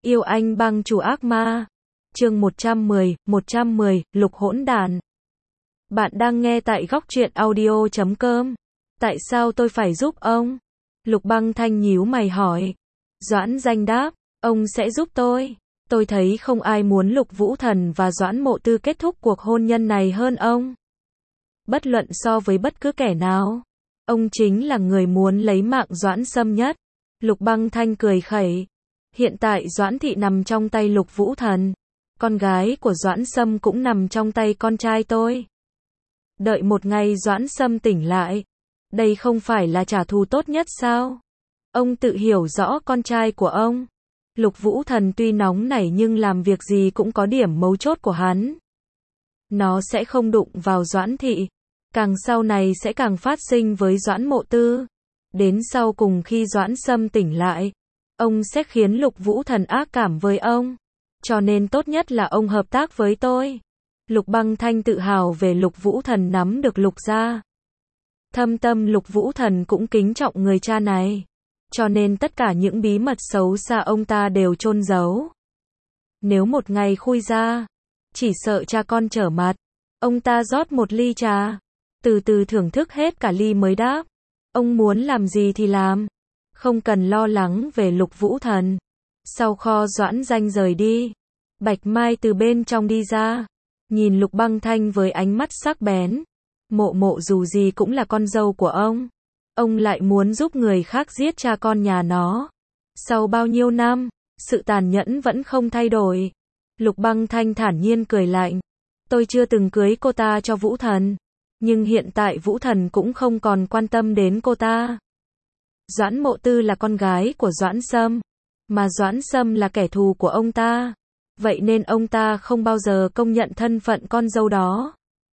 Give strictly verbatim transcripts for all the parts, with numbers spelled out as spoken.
Yêu anh bang chủ ác ma. Chương một trăm mười, một trăm mười, Lục hỗn đàn. Bạn đang nghe tại góc truyện audio chấm com. Tại sao tôi phải giúp ông? Lục Băng Thanh nhíu mày hỏi. Doãn Danh đáp, ông sẽ giúp tôi. Tôi thấy không ai muốn Lục Vũ Thần và Doãn Mộ Tư kết thúc cuộc hôn nhân này hơn ông. Bất luận so với bất cứ kẻ nào, ông chính là người muốn lấy mạng Doãn Sâm nhất. Lục Băng Thanh cười khẩy. Hiện tại Doãn Thị nằm trong tay Lục Vũ Thần. Con gái của Doãn Sâm cũng nằm trong tay con trai tôi. Đợi một ngày Doãn Sâm tỉnh lại. Đây không phải là trả thù tốt nhất sao? Ông tự hiểu rõ con trai của ông. Lục Vũ Thần tuy nóng nảy nhưng làm việc gì cũng có điểm mấu chốt của hắn. Nó sẽ không đụng vào Doãn Thị. Càng sau này sẽ càng phát sinh với Doãn Mộ Tư. Đến sau cùng khi Doãn Sâm tỉnh lại, ông sẽ khiến Lục Vũ Thần ác cảm với ông. Cho nên tốt nhất là ông hợp tác với tôi. Lục Băng Thanh tự hào về Lục Vũ Thần nắm được Lục gia. Thâm tâm Lục Vũ Thần cũng kính trọng người cha này. Cho nên tất cả những bí mật xấu xa ông ta đều chôn giấu. Nếu một ngày khui ra, chỉ sợ cha con trở mặt. Ông ta rót một ly trà, từ từ thưởng thức hết cả ly mới đáp. Ông muốn làm gì thì làm. Không cần lo lắng về Lục Vũ Thần. Sau kho Doãn Danh rời đi, Bạch Mai từ bên trong đi ra, nhìn Lục Băng Thanh với ánh mắt sắc bén. Mộ Mộ dù gì cũng là con dâu của ông. Ông lại muốn giúp người khác giết cha con nhà nó. Sau bao nhiêu năm, sự tàn nhẫn vẫn không thay đổi. Lục Băng Thanh thản nhiên cười lạnh. Tôi chưa từng cưới cô ta cho Vũ Thần. Nhưng hiện tại Vũ Thần cũng không còn quan tâm đến cô ta. Doãn Mộ Tư là con gái của Doãn Sâm. Mà Doãn Sâm là kẻ thù của ông ta. Vậy nên ông ta không bao giờ công nhận thân phận con dâu đó.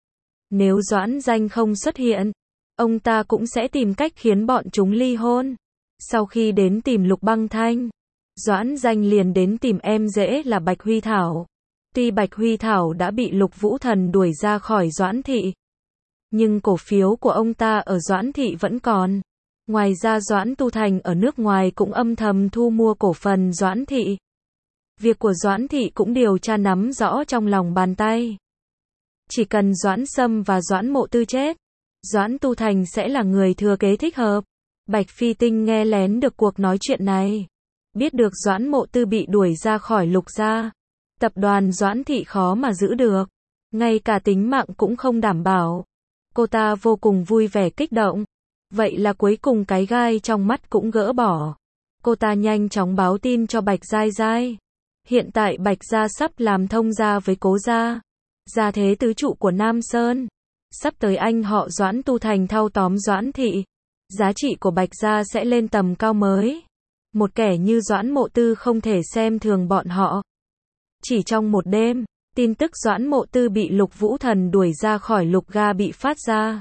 Nếu Doãn Danh không xuất hiện, ông ta cũng sẽ tìm cách khiến bọn chúng ly hôn. Sau khi đến tìm Lục Băng Thanh, Doãn Danh liền đến tìm em rể là Bạch Huy Thảo. Tuy Bạch Huy Thảo đã bị Lục Vũ Thần đuổi ra khỏi Doãn Thị, nhưng cổ phiếu của ông ta ở Doãn Thị vẫn còn. Ngoài ra Doãn Tu Thành ở nước ngoài cũng âm thầm thu mua cổ phần Doãn Thị. Việc của Doãn Thị cũng điều tra nắm rõ trong lòng bàn tay. Chỉ cần Doãn Sâm và Doãn Mộ Tư chết, Doãn Tu Thành sẽ là người thừa kế thích hợp. Bạch Phi Tinh nghe lén được cuộc nói chuyện này. Biết được Doãn Mộ Tư bị đuổi ra khỏi Lục gia. Tập đoàn Doãn Thị khó mà giữ được. Ngay cả tính mạng cũng không đảm bảo. Cô ta vô cùng vui vẻ kích động. Vậy là cuối cùng cái gai trong mắt cũng gỡ bỏ. Cô ta nhanh chóng báo tin cho Bạch Giai Giai. Hiện tại Bạch gia sắp làm thông gia với Cố gia, gia thế tứ trụ của Nam Sơn. Sắp tới anh họ Doãn Tu Thành thâu tóm Doãn Thị. Giá trị của Bạch gia sẽ lên tầm cao mới. Một kẻ như Doãn Mộ Tư không thể xem thường bọn họ. Chỉ trong một đêm, tin tức Doãn Mộ Tư bị Lục Vũ Thần đuổi ra khỏi Lục gia bị phát ra.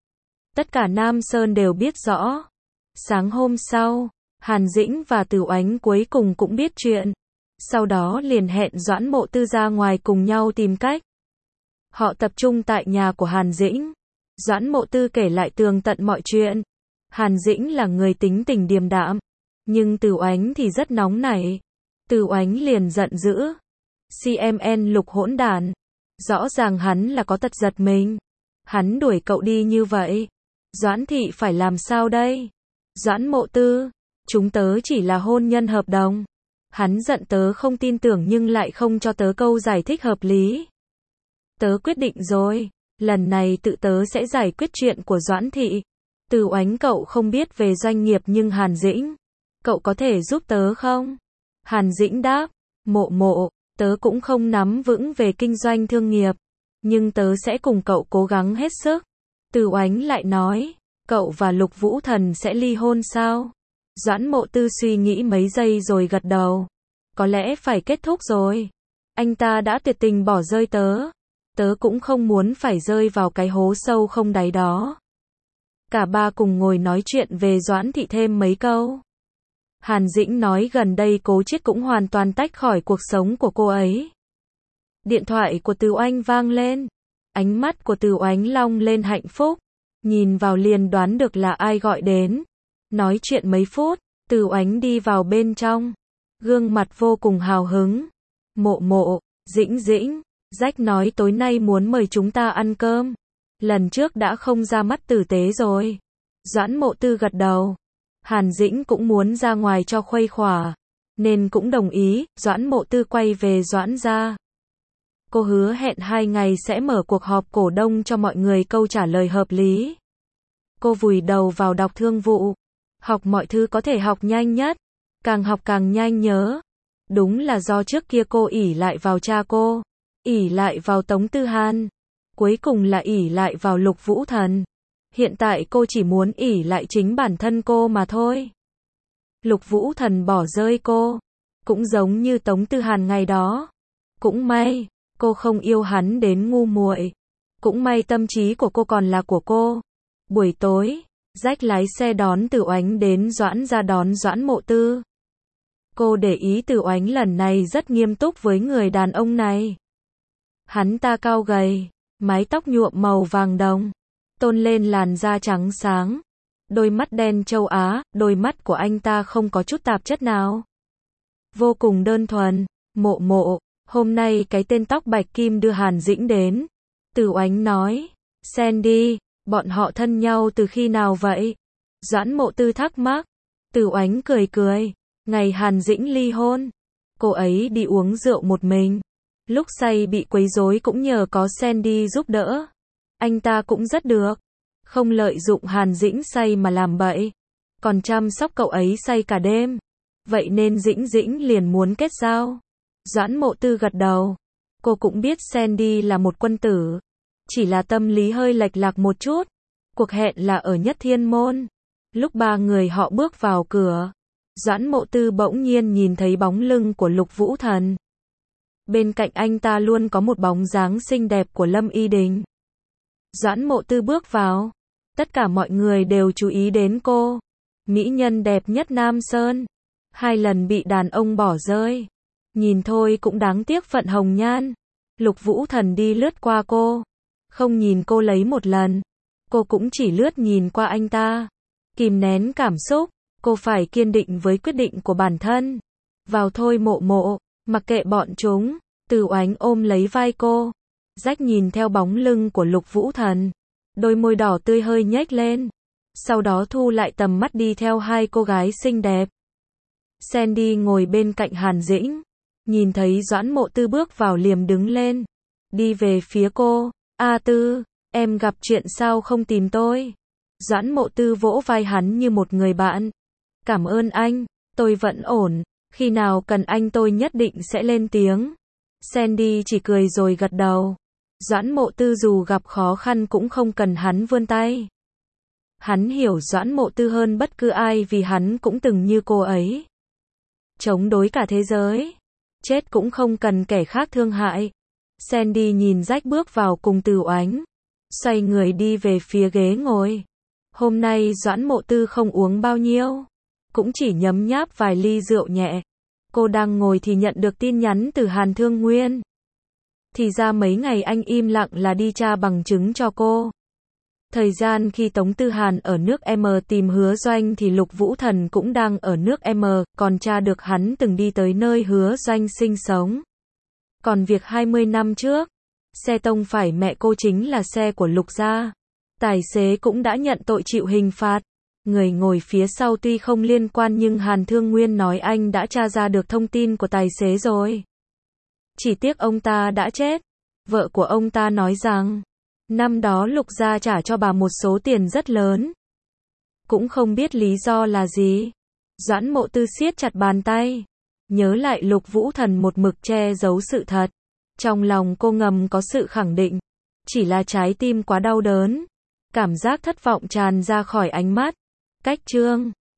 Tất cả Nam Sơn đều biết rõ. Sáng hôm sau, Hàn Dĩnh và Từ Oánh cuối cùng cũng biết chuyện. Sau đó liền hẹn Doãn Mộ Tư ra ngoài cùng nhau tìm cách. Họ tập trung tại nhà của Hàn Dĩnh. Doãn Mộ Tư kể lại tường tận mọi chuyện. Hàn Dĩnh là người tính tình điềm đạm, nhưng Từ Oánh thì rất nóng nảy. Từ Oánh liền giận dữ. xê em en Lục hỗn đản. Rõ ràng hắn là có tật giật mình. Hắn đuổi cậu đi như vậy. Doãn Thị phải làm sao đây? Doãn Mộ Tư, chúng tớ chỉ là hôn nhân hợp đồng. Hắn giận tớ không tin tưởng nhưng lại không cho tớ câu giải thích hợp lý. Tớ quyết định rồi, lần này tự tớ sẽ giải quyết chuyện của Doãn Thị. Từ Oánh cậu không biết về doanh nghiệp nhưng Hàn Dĩnh, cậu có thể giúp tớ không? Hàn Dĩnh đáp, Mộ Mộ, tớ cũng không nắm vững về kinh doanh thương nghiệp, nhưng tớ sẽ cùng cậu cố gắng hết sức. Từ Oánh lại nói, cậu và Lục Vũ Thần sẽ ly hôn sao? Doãn Mộ Tư suy nghĩ mấy giây rồi gật đầu. Có lẽ phải kết thúc rồi. Anh ta đã tuyệt tình bỏ rơi tớ. Tớ cũng không muốn phải rơi vào cái hố sâu không đáy đó. Cả ba cùng ngồi nói chuyện về Doãn Thị thêm mấy câu. Hàn Dĩnh nói gần đây Cố Chiết cũng hoàn toàn tách khỏi cuộc sống của cô ấy. Điện thoại của Từ Oanh vang lên. Ánh mắt của Từ Oánh long lên hạnh phúc. Nhìn vào liền đoán được là ai gọi đến. Nói chuyện mấy phút, Từ Oánh đi vào bên trong. gương mặt vô cùng hào hứng. Mộ mộ, Dĩnh Dĩnh, Rách nói tối nay muốn mời chúng ta ăn cơm. Lần trước đã không ra mắt tử tế rồi. Doãn Mộ Tư gật đầu. Hàn Dĩnh cũng muốn ra ngoài cho khuây khỏa, nên cũng đồng ý. Doãn Mộ Tư quay về Doãn gia. Cô hứa hẹn hai ngày sẽ mở cuộc họp cổ đông cho mọi người câu trả lời hợp lý. Cô vùi đầu vào đọc thương vụ. Học mọi thứ có thể học nhanh nhất. Càng học càng nhanh nhớ. Đúng là do trước kia cô ỷ lại vào cha cô, ỷ lại vào Tống Tư Hàn, cuối cùng là ỷ lại vào Lục Vũ Thần. Hiện tại cô chỉ muốn ỷ lại chính bản thân cô mà thôi. Lục Vũ Thần bỏ rơi cô, cũng giống như Tống Tư Hàn ngày đó. Cũng may, cô không yêu hắn đến ngu muội. Cũng may tâm trí của cô còn là của cô. Buổi tối, Rách lái xe đón Từ Oánh đến Doãn gia đón Doãn Mộ Tư. Cô để ý Từ Oánh lần này rất nghiêm túc với người đàn ông này. Hắn ta cao gầy, mái tóc nhuộm màu vàng đồng, tôn lên làn da trắng sáng, đôi mắt đen châu Á, đôi mắt của anh ta không có chút tạp chất nào. Vô cùng đơn thuần. Mộ mộ, hôm nay cái tên tóc bạch kim đưa Hàn Dĩnh đến. Từ Oánh nói. Sandy, bọn họ thân nhau từ khi nào vậy? Doãn Mộ Tư thắc mắc. Từ Oánh cười cười. Ngày Hàn Dĩnh ly hôn, cô ấy đi uống rượu một mình. Lúc say bị quấy rối cũng nhờ có Sandy giúp đỡ. Anh ta cũng rất được. Không lợi dụng Hàn Dĩnh say mà làm bậy. Còn chăm sóc cậu ấy say cả đêm. Vậy nên Dĩnh Dĩnh liền muốn kết giao. Doãn Mộ Tư gật đầu. Cô cũng biết Sandy là một quân tử. Chỉ là tâm lý hơi lệch lạc một chút. Cuộc hẹn là ở Nhất Thiên Môn. Lúc ba người họ bước vào cửa, Doãn Mộ Tư bỗng nhiên nhìn thấy bóng lưng của Lục Vũ Thần. Bên cạnh anh ta luôn có một bóng dáng xinh đẹp của Lâm Y Đình. Doãn Mộ Tư bước vào. Tất cả mọi người đều chú ý đến cô. Mỹ nhân đẹp nhất Nam Sơn. Hai lần bị đàn ông bỏ rơi. Nhìn thôi cũng đáng tiếc phận hồng nhan. Lục Vũ Thần đi lướt qua cô. Không nhìn cô lấy một lần. Cô cũng chỉ lướt nhìn qua anh ta. Kìm nén cảm xúc. Cô phải kiên định với quyết định của bản thân. Vào thôi mộ mộ, mặc kệ bọn chúng. Từ Oánh ôm lấy vai cô. Rách nhìn theo bóng lưng của Lục Vũ Thần. Đôi môi đỏ tươi hơi nhếch lên. Sau đó thu lại tầm mắt đi theo hai cô gái xinh đẹp. Sandy ngồi bên cạnh Hàn Dĩnh. Nhìn thấy Doãn Mộ Tư bước vào liền đứng lên. Đi về phía cô. A Tư, em gặp chuyện sao không tìm tôi? Doãn Mộ Tư vỗ vai hắn như một người bạn. Cảm ơn anh, tôi vẫn ổn. Khi nào cần anh tôi nhất định sẽ lên tiếng. Sandy chỉ cười rồi gật đầu. Doãn Mộ Tư dù gặp khó khăn cũng không cần hắn vươn tay. Hắn hiểu Doãn Mộ Tư hơn bất cứ ai vì hắn cũng từng như cô ấy. Chống đối cả thế giới. Chết cũng không cần kẻ khác thương hại. Sandy nhìn Rách bước vào cùng Từ Oánh. Xoay người đi về phía ghế ngồi. Hôm nay Doãn Mộ Tư không uống bao nhiêu. Cũng chỉ nhấm nháp vài ly rượu nhẹ. Cô đang ngồi thì nhận được tin nhắn từ Hàn Thương Nguyên. Thì ra mấy ngày anh im lặng là đi tra bằng chứng cho cô. Thời gian khi Tống Tư Hàn ở nước M tìm Hứa Doanh thì Lục Vũ Thần cũng đang ở nước M, còn tra được hắn từng đi tới nơi Hứa Doanh sinh sống. Còn việc hai mươi năm trước, xe tông phải mẹ cô chính là xe của Lục gia. Tài xế cũng đã nhận tội chịu hình phạt. Người ngồi phía sau tuy không liên quan nhưng Hàn Thương Nguyên nói anh đã tra ra được thông tin của tài xế rồi. Chỉ tiếc ông ta đã chết. Vợ của ông ta nói rằng, năm đó Lục gia trả cho bà một số tiền rất lớn. Cũng không biết lý do là gì. Doãn Mộ Tư siết chặt bàn tay. Nhớ lại Lục Vũ Thần một mực che giấu sự thật. Trong lòng cô ngầm có sự khẳng định. Chỉ là trái tim quá đau đớn. Cảm giác thất vọng tràn ra khỏi ánh mắt. Cách chương